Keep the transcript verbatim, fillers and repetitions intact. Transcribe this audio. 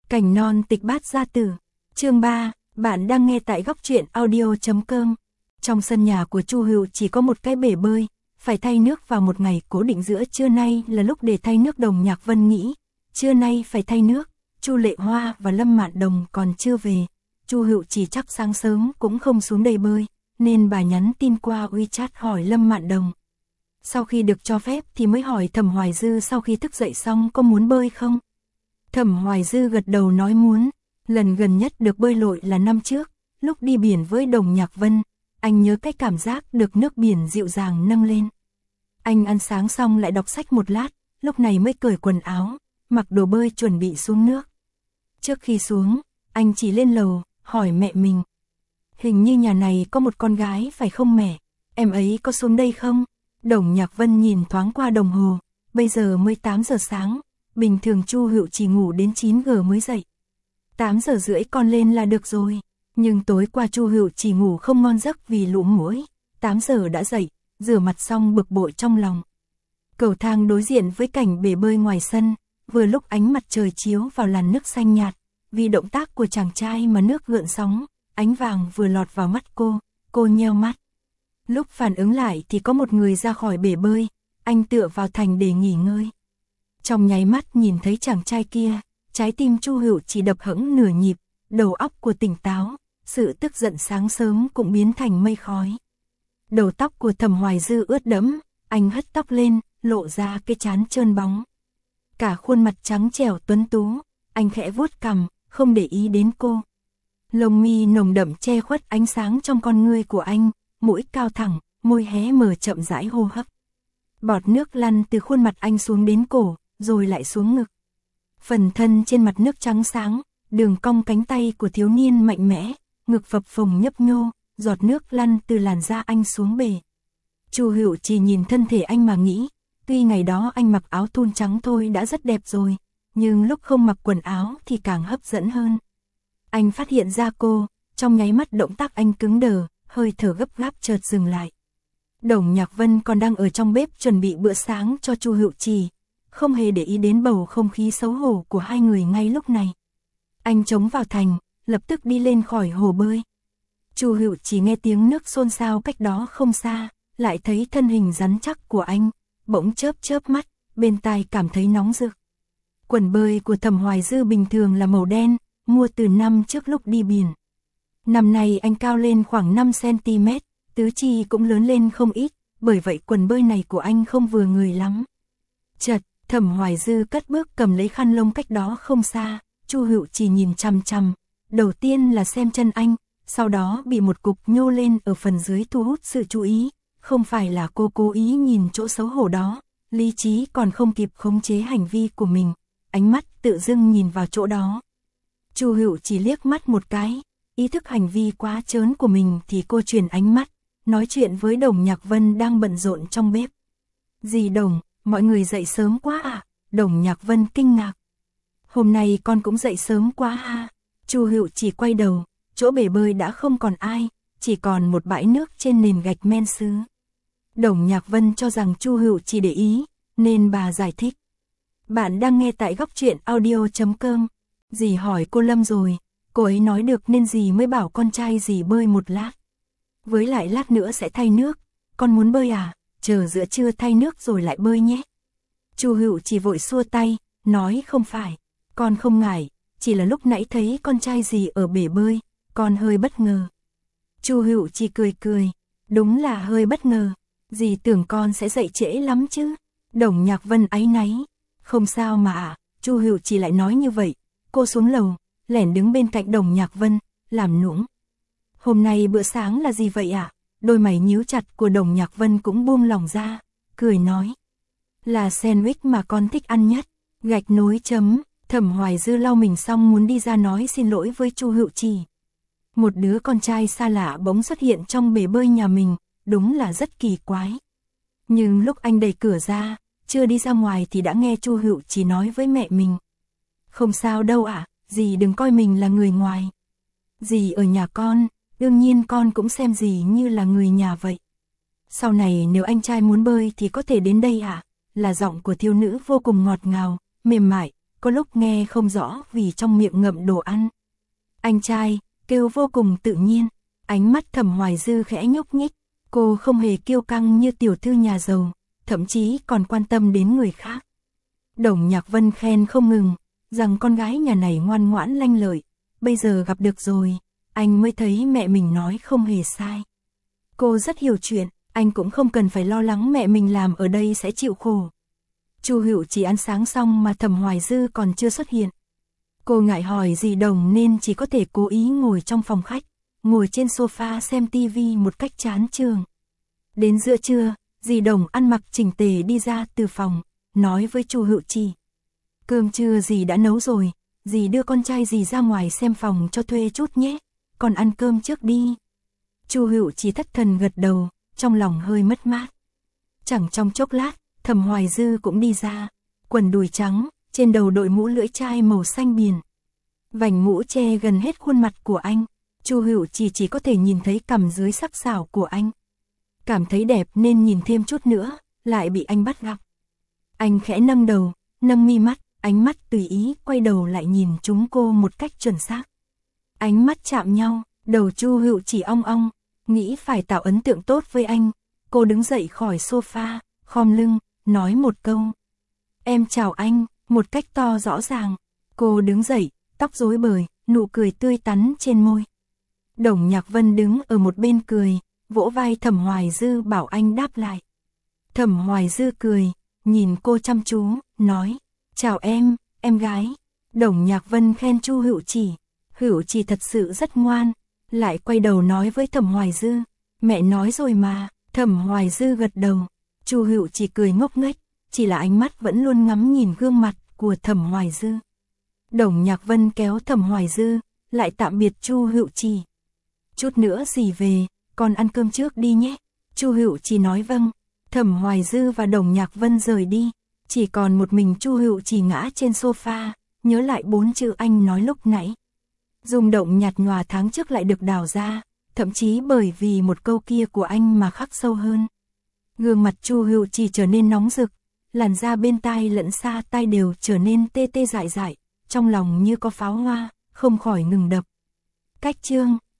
Cảnh non tịch bát gia tử. Chương ba, bạn đang nghe tại góc truyện audio chấm com. Trong sân nhà của Chu Hựu chỉ có một cái bể bơi, phải thay nước vào một ngày cố định giữa trưa nay là lúc để thay nước. Đồng Nhạc Vân nghĩ, trưa nay phải thay nước, Chu Lệ Hoa và Lâm Mạn Đồng còn chưa về, Chu Hựu chỉ chắc sáng sớm cũng không xuống đây bơi, nên bà nhắn tin qua WeChat hỏi Lâm Mạn Đồng. Sau khi được cho phép thì mới hỏi Thẩm Hoài Dư sau khi thức dậy xong có muốn bơi không. Thẩm Hoài Dư gật đầu nói muốn. Lần gần nhất được bơi lội là năm trước, lúc đi biển với Đồng Nhạc Vân, anh nhớ cái cảm giác được nước biển dịu dàng nâng lên. Anh ăn sáng xong lại đọc sách một lát, lúc này mới cởi quần áo, mặc đồ bơi chuẩn bị xuống nước. Trước khi xuống, anh chỉ lên lầu, hỏi mẹ mình. Hình như nhà này có một con gái phải không mẹ? Em ấy có xuống đây không? Đồng Nhạc Vân nhìn thoáng qua đồng hồ, bây giờ mới tám giờ sáng, bình thường Chu Hựu chỉ ngủ đến chín giờ mới dậy. tám giờ rưỡi con lên là được rồi, nhưng tối qua Chu Hựu chỉ ngủ không ngon giấc vì lũ muỗi, tám giờ đã dậy, rửa mặt xong bực bội trong lòng. Cầu thang đối diện với cảnh bể bơi ngoài sân, vừa lúc ánh mặt trời chiếu vào làn nước xanh nhạt, vì động tác của chàng trai mà nước gợn sóng, ánh vàng vừa lọt vào mắt cô, cô nheo mắt. Lúc phản ứng lại thì có một người ra khỏi bể bơi, anh tựa vào thành để nghỉ ngơi. Trong nháy mắt nhìn thấy chàng trai kia, trái tim Chu Hựu chỉ đập hững nửa nhịp, đầu óc của tỉnh táo, sự tức giận sáng sớm cũng biến thành mây khói. Đầu tóc của Thẩm Hoài Dư ướt đẫm, anh hất tóc lên, lộ ra cái trán trơn bóng. Cả khuôn mặt trắng trẻo tuấn tú, anh khẽ vuốt cằm, không để ý đến cô. Lông mi nồng đậm che khuất ánh sáng trong con ngươi của anh, mũi cao thẳng, môi hé mở chậm rãi hô hấp. Bọt nước lăn từ khuôn mặt anh xuống đến cổ, rồi lại xuống ngực. Phần thân trên mặt nước trắng sáng, đường cong cánh tay của thiếu niên mạnh mẽ, ngực phập phồng nhấp nhô, giọt nước lăn từ làn da anh xuống bể. Chu Hựu chỉ nhìn thân thể anh mà nghĩ, tuy ngày đó anh mặc áo thun trắng thôi đã rất đẹp rồi, nhưng lúc không mặc quần áo thì càng hấp dẫn hơn. Anh phát hiện ra cô, trong nháy mắt động tác anh cứng đờ, hơi thở gấp gáp chợt dừng lại. Đồng Nhạc Vân còn đang ở trong bếp chuẩn bị bữa sáng cho Chu Hựu Trì, không hề để ý đến bầu không khí xấu hổ của hai người ngay lúc này. Anh chống vào thành, lập tức đi lên khỏi hồ bơi. Chu Hựu chỉ nghe tiếng nước xôn xao cách đó không xa, lại thấy thân hình rắn chắc của anh, bỗng chớp chớp mắt, bên tai cảm thấy nóng rực. Quần bơi của Thẩm Hoài Dư bình thường là màu đen, mua từ năm trước lúc đi biển. Năm nay anh cao lên khoảng năm xăng-ti-mét, tứ chi cũng lớn lên không ít, bởi vậy quần bơi này của anh không vừa người lắm. Chợt, Thẩm Hoài Dư cất bước cầm lấy khăn lông cách đó không xa, Chu Hựu chỉ nhìn chằm chằm, đầu tiên là xem chân anh, sau đó bị một cục nhô lên ở phần dưới thu hút sự chú ý, không phải là cô cố ý nhìn chỗ xấu hổ đó, lý trí còn không kịp khống chế hành vi của mình, ánh mắt tự dưng nhìn vào chỗ đó. Chu Hựu chỉ liếc mắt một cái, ý thức hành vi quá trớn của mình thì cô chuyển ánh mắt, nói chuyện với Đồng Nhạc Vân đang bận rộn trong bếp. Dì Đồng, mọi người dậy sớm quá à? Đồng Nhạc Vân kinh ngạc. Hôm nay con cũng dậy sớm quá ha. Chu Hựu chỉ quay đầu, chỗ bể bơi đã không còn ai, chỉ còn một bãi nước trên nền gạch men sứ. Đồng Nhạc Vân cho rằng Chu Hựu chỉ để ý, nên bà giải thích. Bạn đang nghe tại góc truyện audio chấm com. Dì hỏi cô Lâm rồi, cô ấy nói được nên dì mới bảo con trai dì bơi một lát. Với lại lát nữa sẽ thay nước, con muốn bơi à? Chờ giữa trưa thay nước rồi lại bơi nhé. Chu Hựu chỉ vội xua tay, nói không phải, con không ngại, chỉ là lúc nãy thấy con trai dì ở bể bơi, con hơi bất ngờ. Chu Hựu chỉ cười cười, đúng là hơi bất ngờ, dì tưởng con sẽ dậy trễ lắm chứ. Đồng Nhạc Vân áy náy, không sao mà ạ. Chu Hựu chỉ lại nói như vậy, cô xuống lầu, lẻn đứng bên cạnh Đồng Nhạc Vân, làm nũng. Hôm nay bữa sáng là gì vậy ạ? Đôi mày nhíu chặt của Đồng Nhạc Vân cũng buông lỏng ra, cười nói. Là sandwich mà con thích ăn nhất, gạch nối chấm. Thẩm Hoài Dư lau mình xong muốn đi ra nói xin lỗi với Chu Hựu Trì. Một đứa con trai xa lạ bỗng xuất hiện trong bể bơi nhà mình, đúng là rất kỳ quái. Nhưng lúc anh đẩy cửa ra, chưa đi ra ngoài thì đã nghe Chu Hựu Trì nói với mẹ mình. Không sao đâu ạ, dì đừng coi mình là người ngoài. Dì ở nhà con, đương nhiên con cũng xem dì như là người nhà vậy. Sau này nếu anh trai muốn bơi thì có thể đến đây ạ. Là giọng của thiếu nữ vô cùng ngọt ngào, mềm mại, có lúc nghe không rõ vì trong miệng ngậm đồ ăn. Anh trai, kêu vô cùng tự nhiên, ánh mắt Thẩm Hoài Dư khẽ nhúc nhích, cô không hề kiêu căng như tiểu thư nhà giàu, thậm chí còn quan tâm đến người khác. Đồng Nhạc Vân khen không ngừng, rằng con gái nhà này ngoan ngoãn lanh lợi, bây giờ gặp được rồi, anh mới thấy mẹ mình nói không hề sai. Cô rất hiểu chuyện, anh cũng không cần phải lo lắng mẹ mình làm ở đây sẽ chịu khổ. Chu Hựu chỉ ăn sáng xong mà Thẩm Hoài Dư còn chưa xuất hiện. Cô ngại hỏi dì Đồng nên chỉ có thể cố ý ngồi trong phòng khách, ngồi trên sofa xem tivi một cách chán chường. Đến giữa trưa, dì Đồng ăn mặc chỉnh tề đi ra từ phòng, nói với Chu Hựu Chỉ. Cơm trưa dì đã nấu rồi, dì đưa con trai dì ra ngoài xem phòng cho thuê chút nhé, còn ăn cơm trước đi. Chu Hựu Chỉ thất thần gật đầu, trong lòng hơi mất mát. Chẳng trong chốc lát, Thẩm Hoài Dư cũng đi ra, quần đùi trắng, trên đầu đội mũ lưỡi chai màu xanh biển. Vành mũ che gần hết khuôn mặt của anh, Chu Hựu Chỉ chỉ có thể nhìn thấy cằm dưới sắc sảo của anh. Cảm thấy đẹp nên nhìn thêm chút nữa, lại bị anh bắt gặp. Anh khẽ nâng đầu, nâng mi mắt, ánh mắt tùy ý quay đầu lại nhìn chúng cô một cách chuẩn xác. Ánh mắt chạm nhau, đầu Chu Hựu Chỉ ong ong, nghĩ phải tạo ấn tượng tốt với anh. Cô đứng dậy khỏi sofa, khom lưng, nói một câu. Em chào anh, một cách to rõ ràng. Cô đứng dậy, tóc rối bời, nụ cười tươi tắn trên môi. Đồng Nhạc Vân đứng ở một bên cười, vỗ vai Thẩm Hoài Dư bảo anh đáp lại. Thẩm Hoài Dư cười, nhìn cô chăm chú, nói, chào em, em gái. Đồng Nhạc Vân khen Chu Hựu Chỉ, Hựu Chỉ thật sự rất ngoan, lại quay đầu nói với Thẩm Hoài Dư, mẹ nói rồi mà. Thẩm Hoài Dư gật đầu, Chu Hựu Chỉ cười ngốc nghếch, chỉ là ánh mắt vẫn luôn ngắm nhìn gương mặt của Thẩm Hoài Dư. Đồng Nhạc Vân kéo Thẩm Hoài Dư, lại tạm biệt Chu Hựu Chỉ. Chút nữa dì về, con ăn cơm trước đi nhé. Chu Hựu Chỉ nói vâng. Thẩm Hoài Dư và Đồng Nhạc Vân rời đi, chỉ còn một mình Chu Hựu Chỉ ngã trên sofa, nhớ lại bốn chữ anh nói lúc nãy. Rung động nhạt nhòa tháng trước lại được đào ra, thậm chí bởi vì một câu kia của anh mà khắc sâu hơn. Gương mặt Chu Hựu Chỉ trở nên nóng rực, làn da bên tai lẫn xa tai đều trở nên tê tê dại dại, trong lòng như có pháo hoa, không khỏi ngừng đập. Cách chương